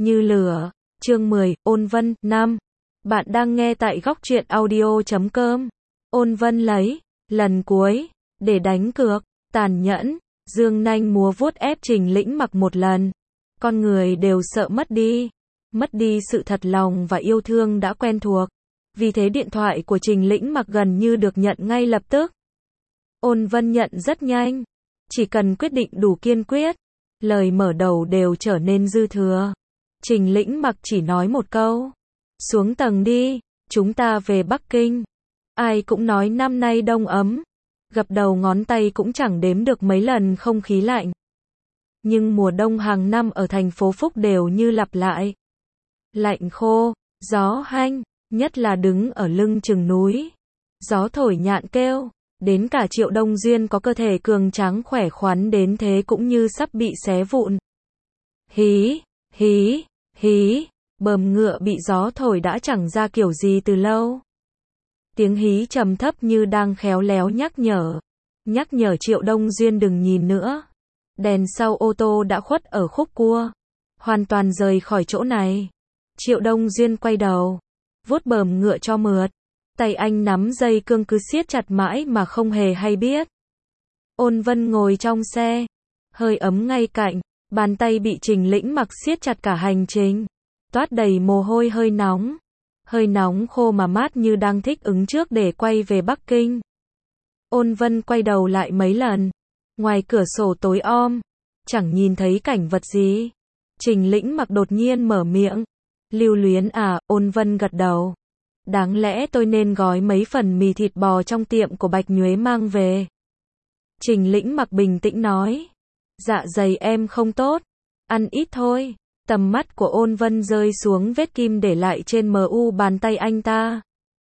như lửa. Chương 10, Ôn Vân, Nam. Bạn đang nghe tại góc truyện audio.com. Ôn Vân lấy, lần cuối, để đánh cược, tàn nhẫn, dương nanh múa vuốt ép Trình Lĩnh Mặc một lần. Con người đều sợ mất đi sự thật lòng và yêu thương đã quen thuộc. Vì thế điện thoại của Trình Lĩnh Mặc gần như được nhận ngay lập tức. Ôn Vân nhận rất nhanh, chỉ cần quyết định đủ kiên quyết, lời mở đầu đều trở nên dư thừa. Trình Lĩnh Mặc chỉ nói một câu, xuống tầng đi, chúng ta về Bắc Kinh. Ai cũng nói năm nay đông ấm, gập đầu ngón tay cũng chẳng đếm được mấy lần không khí lạnh. Nhưng mùa đông hàng năm ở thành phố Phúc đều như lặp lại. Lạnh khô, gió hanh, nhất là đứng ở lưng chừng núi. Gió thổi nhạn kêu, đến cả Triệu Đông Duyên có cơ thể cường tráng khỏe khoắn đến thế cũng như sắp bị xé vụn. Hí, hí, hí, bờm ngựa bị gió thổi đã chẳng ra kiểu gì từ lâu. Tiếng hí trầm thấp như đang khéo léo nhắc nhở Triệu Đông Duyên đừng nhìn nữa. Đèn sau ô tô đã khuất ở khúc cua, hoàn toàn rời khỏi chỗ này. Triệu Đông Duyên quay đầu, vuốt bờm ngựa cho mượt. Tay anh nắm dây cương cứ siết chặt mãi mà không hề hay biết. Ôn Vân ngồi trong xe, hơi ấm ngay cạnh, bàn tay bị Trình Lĩnh Mặc siết chặt cả hành trình, toát đầy mồ hôi hơi nóng khô mà mát như đang thích ứng trước để quay về Bắc Kinh. Ôn Vân quay đầu lại mấy lần, ngoài cửa sổ tối om, chẳng nhìn thấy cảnh vật gì. Trình Lĩnh Mặc đột nhiên mở miệng, lưu luyến à? Ôn Vân gật đầu. Đáng lẽ tôi nên gói mấy phần mì thịt bò trong tiệm của Bạch Nhuế mang về. Trình Lĩnh Mặc bình tĩnh nói. Dạ dày em không tốt, ăn ít thôi. Tầm mắt của Ôn Vân rơi xuống vết kim để lại trên mu bàn tay anh ta.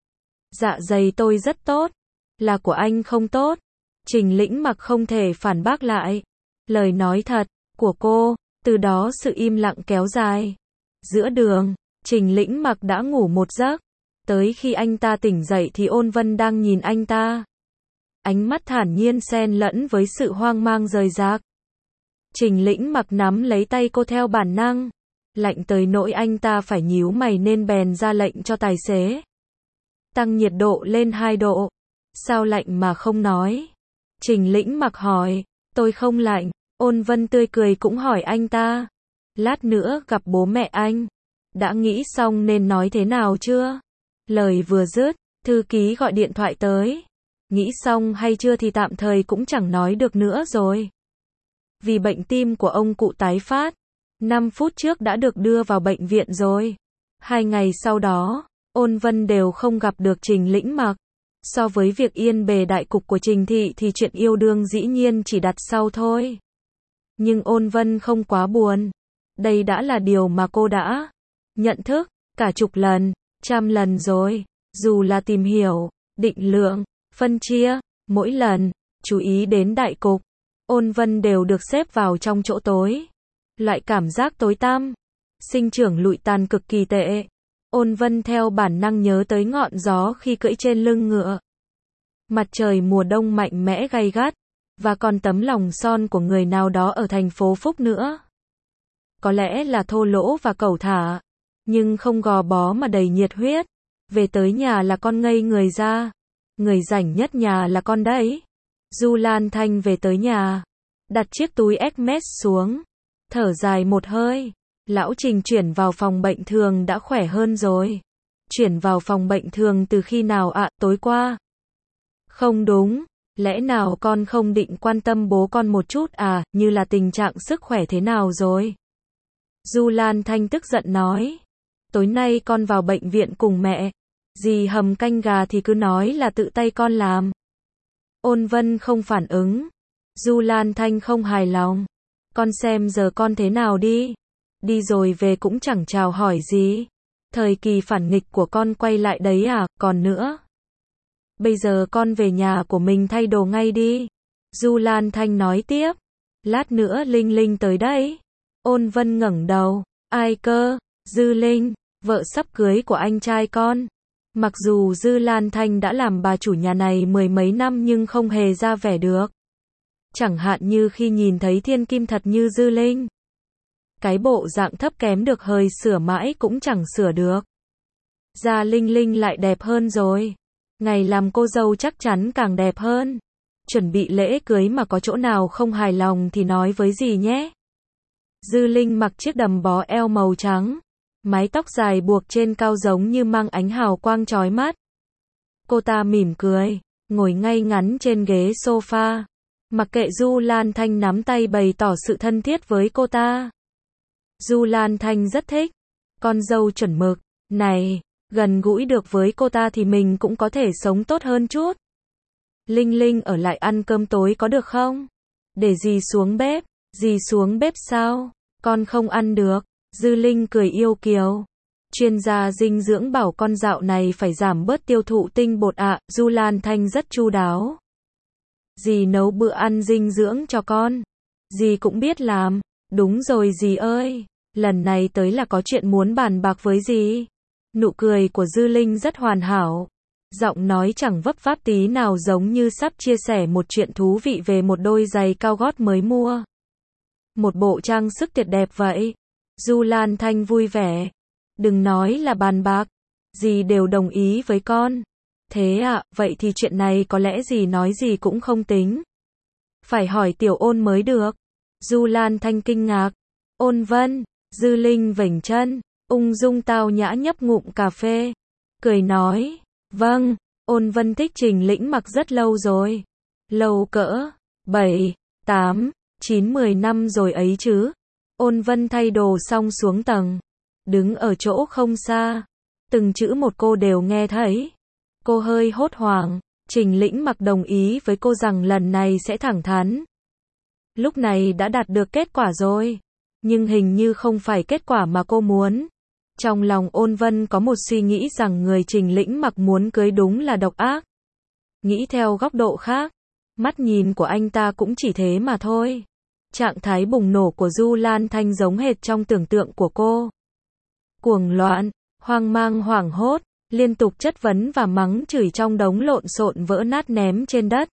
Dạ dày tôi rất tốt, là của anh không tốt. Trình Lĩnh Mặc không thể phản bác lại. Lời nói thật, của cô, từ đó sự im lặng kéo dài. Giữa đường, Trình Lĩnh Mặc đã ngủ một giấc. Tới khi anh ta tỉnh dậy thì Ôn Vân đang nhìn anh ta. Ánh mắt thản nhiên xen lẫn với sự hoang mang rời rạc. Trình Lĩnh Mặc nắm lấy tay cô theo bản năng. Lạnh tới nỗi anh ta phải nhíu mày nên bèn ra lệnh cho tài xế tăng nhiệt độ lên 2 độ. Sao lạnh mà không nói? Trình Lĩnh Mặc hỏi. Tôi không lạnh. Ôn Vân tươi cười cũng hỏi anh ta. Lát nữa gặp bố mẹ anh. Đã nghĩ xong nên nói thế nào chưa? Lời vừa dứt, thư ký gọi điện thoại tới. Nghĩ xong hay chưa thì tạm thời cũng chẳng nói được nữa rồi. Vì bệnh tim của ông cụ tái phát, 5 phút trước đã được đưa vào bệnh viện rồi. 2 ngày sau đó, Ôn Vân đều không gặp được Trình Lĩnh Mặc. So với việc yên bề đại cục của Trình thị thì chuyện yêu đương dĩ nhiên chỉ đặt sau thôi. Nhưng Ôn Vân không quá buồn. Đây đã là điều mà cô đã nhận thức cả chục lần, trăm lần rồi. Dù là tìm hiểu, định lượng, phân chia, mỗi lần chú ý đến đại cục, Ôn Vân đều được xếp vào trong chỗ tối. Loại cảm giác tối tăm, sinh trưởng lụi tàn cực kỳ tệ. Ôn Vân theo bản năng nhớ tới ngọn gió khi cưỡi trên lưng ngựa. Mặt trời mùa đông mạnh mẽ gay gắt, và còn tấm lòng son của người nào đó ở thành phố Phúc nữa. Có lẽ là thô lỗ và cẩu thả, nhưng không gò bó mà đầy nhiệt huyết. Về tới nhà là con ngây người ra. Người rảnh nhất nhà là con đấy. Du Lan Thanh về tới nhà, đặt chiếc túi Hermes xuống, thở dài một hơi. Lão Trình chuyển vào phòng bệnh thường đã khỏe hơn rồi. Chuyển vào phòng bệnh thường từ khi nào ạ? Tối qua. Không đúng, lẽ nào con không định quan tâm bố con một chút à, như là tình trạng sức khỏe thế nào rồi? Du Lan Thanh tức giận nói. Tối nay con vào bệnh viện cùng mẹ. Dì hầm canh gà thì cứ nói là tự tay con làm. Ôn Vân không phản ứng. Du Lan Thanh không hài lòng. Con xem giờ con thế nào đi. Đi rồi về cũng chẳng chào hỏi gì. Thời kỳ phản nghịch của con quay lại đấy à, còn nữa. Bây giờ con về nhà của mình thay đồ ngay đi. Du Lan Thanh nói tiếp. Lát nữa Linh Linh tới đấy. Ôn Vân ngẩng đầu. Ai cơ? Dư Linh, vợ sắp cưới của anh trai con. Mặc dù Dư Lan Thanh đã làm bà chủ nhà này 10 mấy năm nhưng không hề ra vẻ được. Chẳng hạn như khi nhìn thấy thiên kim thật như Dư Linh. cái bộ dạng thấp kém được hơi sửa mãi cũng chẳng sửa được. Da Linh Linh lại đẹp hơn rồi. Ngày làm cô dâu chắc chắn càng đẹp hơn. Chuẩn bị lễ cưới mà có chỗ nào không hài lòng thì nói với dì nhé. Dư Linh mặc chiếc đầm bó eo màu trắng. Mái tóc dài buộc trên cao giống như mang ánh hào quang chói mắt. Cô ta mỉm cười, ngồi ngay ngắn trên ghế sofa. Mặc kệ Du Lan Thanh nắm tay bày tỏ sự thân thiết với cô ta. Du Lan Thanh rất thích. Con dâu chuẩn mực, này, gần gũi được với cô ta thì mình cũng có thể sống tốt hơn chút. Linh Linh ở lại ăn cơm tối có được không? Để dì xuống bếp. Dì xuống bếp sao? Con không ăn được. Dư Linh cười yêu kiều. Chuyên gia dinh dưỡng bảo con dạo này phải giảm bớt tiêu thụ tinh bột ạ. Du Lan Thanh rất chu đáo. Dì nấu bữa ăn dinh dưỡng cho con. Dì cũng biết làm. Đúng rồi dì ơi. Lần này tới là có chuyện muốn bàn bạc với dì. Nụ cười của Dư Linh rất hoàn hảo. Giọng nói chẳng vấp váp tí nào, giống như sắp chia sẻ một chuyện thú vị về một đôi giày cao gót mới mua. Một bộ trang sức tuyệt đẹp vậy. Du Lan Thanh vui vẻ. Đừng nói là bàn bạc. Dì đều đồng ý với con. Thế ạ, vậy thì chuyện này có lẽ dì nói gì cũng không tính. Phải hỏi Tiểu Ôn mới được. Du Lan Thanh kinh ngạc. Ôn Vân. Dư Linh vểnh chân, ung dung tao nhã nhấp ngụm cà phê. Cười nói. Vâng, Ôn Vân thích Trình Lĩnh Mặc rất lâu rồi. Lâu cỡ 7, 8, 9, 10 năm rồi ấy chứ. Ôn Vân thay đồ xong xuống tầng. Đứng ở chỗ không xa. Từng chữ một cô đều nghe thấy. Cô hơi hốt hoảng. Trình Lĩnh Mặc đồng ý với cô rằng lần này sẽ thẳng thắn. Lúc này đã đạt được kết quả rồi. Nhưng hình như không phải kết quả mà cô muốn. Trong lòng Ôn Vân có một suy nghĩ rằng người Trình Lĩnh Mặc muốn cưới đúng là độc ác. Nghĩ theo góc độ khác, mắt nhìn của anh ta cũng chỉ thế mà thôi. Trạng thái bùng nổ của Du Lan Thanh giống hệt trong tưởng tượng của cô. Cuồng loạn, hoang mang hoảng hốt, liên tục chất vấn và mắng chửi trong đống lộn xộn vỡ nát ném trên đất.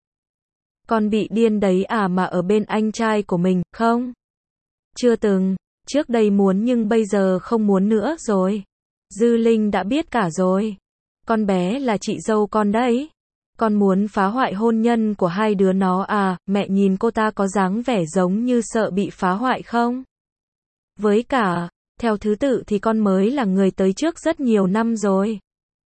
Con bị điên đấy à, mà ở bên anh trai của mình, không? Chưa từng, trước đây muốn nhưng bây giờ không muốn nữa rồi. Dư Linh đã biết cả rồi. Con bé là chị dâu con đấy. Con muốn phá hoại hôn nhân của hai đứa nó à? Mẹ nhìn cô ta có dáng vẻ giống như sợ bị phá hoại không? Với cả, theo thứ tự thì con mới là người tới trước rất nhiều năm rồi.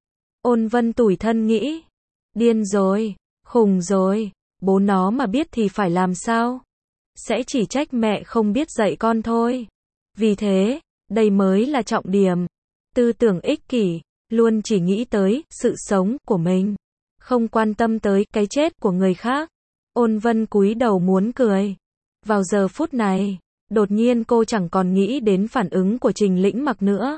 Ôn Vân tủi thân nghĩ. Điên rồi, khùng rồi, bố nó mà biết thì phải làm sao? Sẽ chỉ trách mẹ không biết dạy con thôi. Vì thế, đây mới là trọng điểm. Tư tưởng ích kỷ, luôn chỉ nghĩ tới sự sống của mình, không quan tâm tới cái chết của người khác. Ôn Vân cúi đầu muốn cười. Vào giờ phút này, đột nhiên cô chẳng còn nghĩ đến phản ứng của Trình Lĩnh Mặc nữa.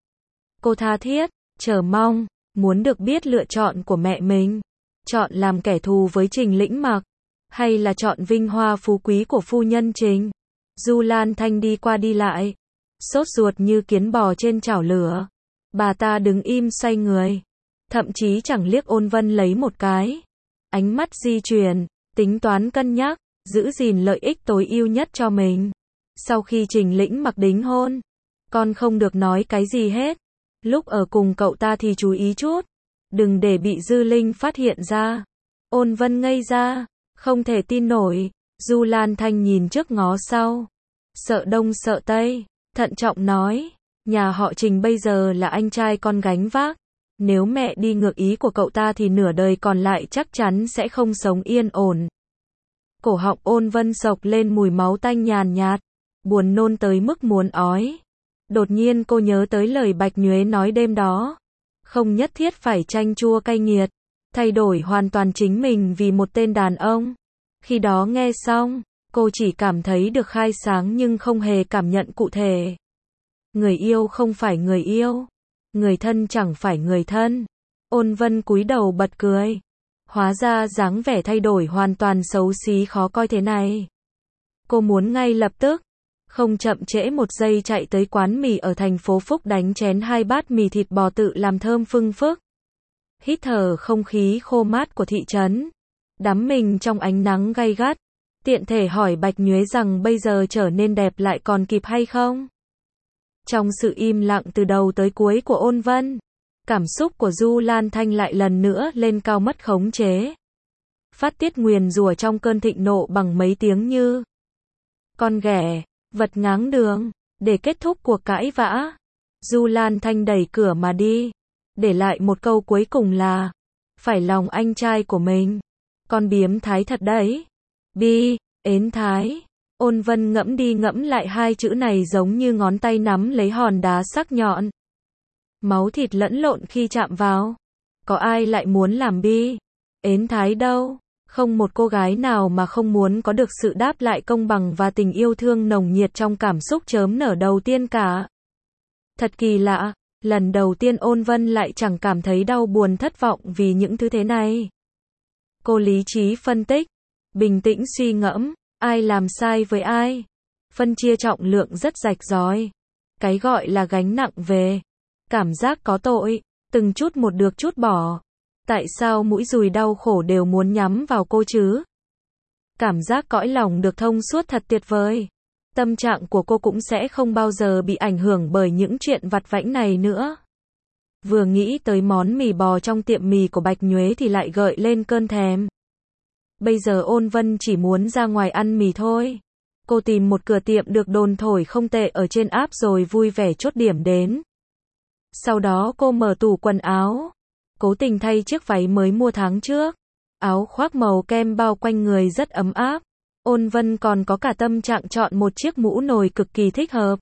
Cô tha thiết, chờ mong, muốn được biết lựa chọn của mẹ mình. Chọn làm kẻ thù với Trình Lĩnh Mặc, hay là chọn vinh hoa phú quý của phu nhân Trình? Du Lan Thanh đi qua đi lại, sốt ruột như kiến bò trên chảo lửa. Bà ta đứng im xoay người, thậm chí chẳng liếc Ôn Vân lấy một cái. Ánh mắt di chuyển, tính toán cân nhắc, giữ gìn lợi ích tối ưu nhất cho mình. Sau khi Trình Lĩnh Mặc đính hôn, con không được nói cái gì hết. Lúc ở cùng cậu ta thì chú ý chút, đừng để bị Dư Linh phát hiện ra. Ôn Vân ngây ra, không thể tin nổi. Du Lan Thanh nhìn trước ngó sau, sợ đông sợ tây, thận trọng nói, nhà họ Trình bây giờ là anh trai con gánh vác. Nếu mẹ đi ngược ý của cậu ta thì nửa đời còn lại chắc chắn sẽ không sống yên ổn. Cổ họng Ôn Vân sộc lên mùi máu tanh nhàn nhạt, buồn nôn tới mức muốn ói. Đột nhiên cô nhớ tới lời Bạch Nhuế nói đêm đó. Không nhất thiết phải chanh chua cay nghiệt, thay đổi hoàn toàn chính mình vì một tên đàn ông. Khi đó nghe xong, cô chỉ cảm thấy được khai sáng nhưng không hề cảm nhận cụ thể. Người yêu không phải người yêu, người thân chẳng phải người thân. Ôn Vân cúi đầu bật cười. Hóa ra dáng vẻ thay đổi hoàn toàn xấu xí khó coi thế này. Cô muốn ngay lập tức, không chậm trễ một giây chạy tới quán mì ở thành phố Phúc đánh chén 2 bát mì thịt bò tự làm thơm phưng phức. Hít thở không khí khô mát của thị trấn, đắm mình trong ánh nắng gay gắt, tiện thể hỏi Bạch Nhuế rằng bây giờ trở nên đẹp lại còn kịp hay không. Trong sự im lặng từ đầu tới cuối của Ôn Vân, cảm xúc của Du Lan Thanh lại lần nữa lên cao mất khống chế. Phát tiết nguyền rủa trong cơn thịnh nộ bằng mấy tiếng như con ghẻ, vật ngáng đường. Để kết thúc cuộc cãi vã, Du Lan Thanh đẩy cửa mà đi, để lại một câu cuối cùng là phải lòng anh trai của mình. Con biếm thái thật đấy. Bi, ến thái. Ôn Vân ngẫm đi ngẫm lại hai chữ này giống như ngón tay nắm lấy hòn đá sắc nhọn. Máu thịt lẫn lộn khi chạm vào. Có ai lại muốn làm bi, ến thái đâu. Không một cô gái nào mà không muốn có được sự đáp lại công bằng và tình yêu thương nồng nhiệt trong cảm xúc chớm nở đầu tiên cả. Thật kỳ lạ, lần đầu tiên Ôn Vân lại chẳng cảm thấy đau buồn thất vọng vì những thứ thế này. Cô lý trí phân tích, bình tĩnh suy ngẫm, ai làm sai với ai. Phân chia trọng lượng rất rạch ròi. Cái gọi là gánh nặng về cảm giác có tội, từng chút một được trút bỏ. Tại sao mũi dùi đau khổ đều muốn nhắm vào cô chứ? Cảm giác cõi lòng được thông suốt thật tuyệt vời. Tâm trạng của cô cũng sẽ không bao giờ bị ảnh hưởng bởi những chuyện vặt vãnh này nữa. Vừa nghĩ tới món mì bò trong tiệm mì của Bạch Nhuế thì lại gợi lên cơn thèm. Bây giờ Ôn Vân chỉ muốn ra ngoài ăn mì thôi. Cô tìm một cửa tiệm được đồn thổi không tệ ở trên app rồi vui vẻ chốt điểm đến. Sau đó cô mở tủ quần áo, cố tình thay chiếc váy mới mua tháng trước. Áo khoác màu kem bao quanh người rất ấm áp. Ôn Vân còn có cả tâm trạng chọn một chiếc mũ nồi cực kỳ thích hợp.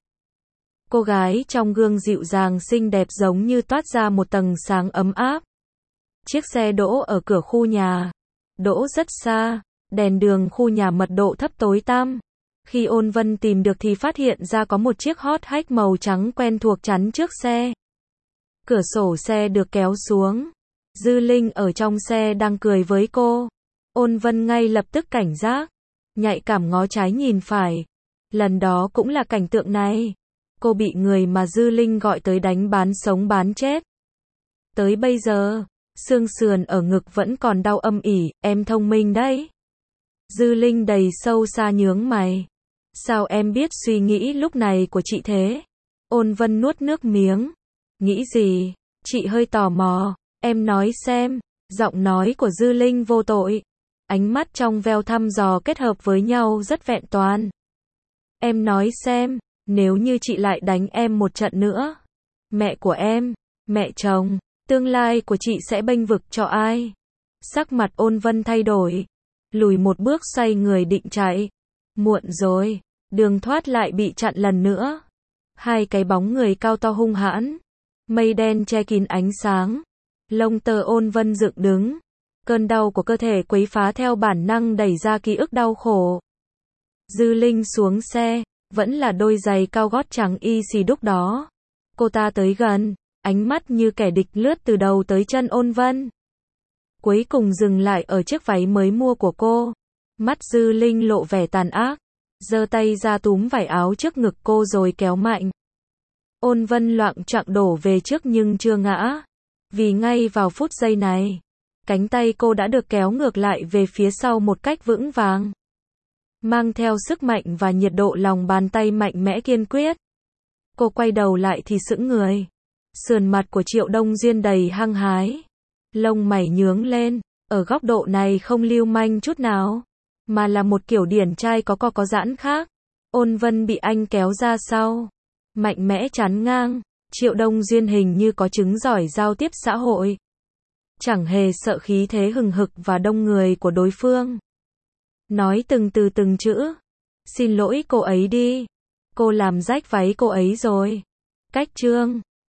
Cô gái trong gương dịu dàng xinh đẹp giống như toát ra một tầng sáng ấm áp. Chiếc xe đỗ ở cửa khu nhà. Đỗ rất xa, đèn đường khu nhà mật độ thấp tối tăm. Khi Ôn Vân tìm được thì phát hiện ra có một chiếc hot hatch màu trắng quen thuộc chắn trước xe. Cửa sổ xe được kéo xuống. Dư Linh ở trong xe đang cười với cô. Ôn Vân ngay lập tức cảnh giác, nhạy cảm ngó trái nhìn phải. Lần đó cũng là cảnh tượng này. Cô bị người mà Dư Linh gọi tới đánh bán sống bán chết. Tới bây giờ, xương sườn ở ngực vẫn còn đau âm ỉ, em thông minh đấy. Dư Linh đầy sâu xa nhướng mày. Sao em biết suy nghĩ lúc này của chị thế? Ôn Vân nuốt nước miếng. Nghĩ gì? Chị hơi tò mò. Em nói xem. Giọng nói của Dư Linh vô tội. Ánh mắt trong veo thăm dò kết hợp với nhau rất vẹn toàn. Em nói xem, nếu như chị lại đánh em một trận nữa. Mẹ của em, mẹ chồng, tương lai của chị sẽ bênh vực cho ai? Sắc mặt Ôn Vân thay đổi. Lùi một bước xoay người định chạy. Muộn rồi, đường thoát lại bị chặn lần nữa. Hai cái bóng người cao to hung hãn. Mây đen che kín ánh sáng. Lông tơ Ôn Vân dựng đứng. Cơn đau của cơ thể quấy phá theo bản năng đẩy ra ký ức đau khổ. Dư Linh xuống xe, vẫn là đôi giày cao gót trắng y xì đúc đó. Cô ta tới gần, ánh mắt như kẻ địch lướt từ đầu tới chân Ôn Vân. Cuối cùng dừng lại ở chiếc váy mới mua của cô. Mắt Dư Linh lộ vẻ tàn ác, giơ tay ra túm vải áo trước ngực cô rồi kéo mạnh. Ôn Vân loạng choạng đổ về trước nhưng chưa ngã. Vì ngay vào phút giây này, cánh tay cô đã được kéo ngược lại về phía sau một cách vững vàng. Mang theo sức mạnh và nhiệt độ lòng bàn tay mạnh mẽ kiên quyết. Cô quay đầu lại thì sững người. Sườn mặt của Triệu Đông Duyên đầy hăng hái. Lông mày nhướng lên, ở góc độ này không lưu manh chút nào, mà là một kiểu điển trai có giãn khác. Ôn Vân bị anh kéo ra sau, mạnh mẽ chắn ngang. Triệu Đông Duyên hình như có chứng giỏi giao tiếp xã hội. Chẳng hề sợ khí thế hừng hực và đông người của đối phương. Nói từng từ từng chữ. Xin lỗi cô ấy đi. Cô làm rách váy cô ấy rồi. Cách trương.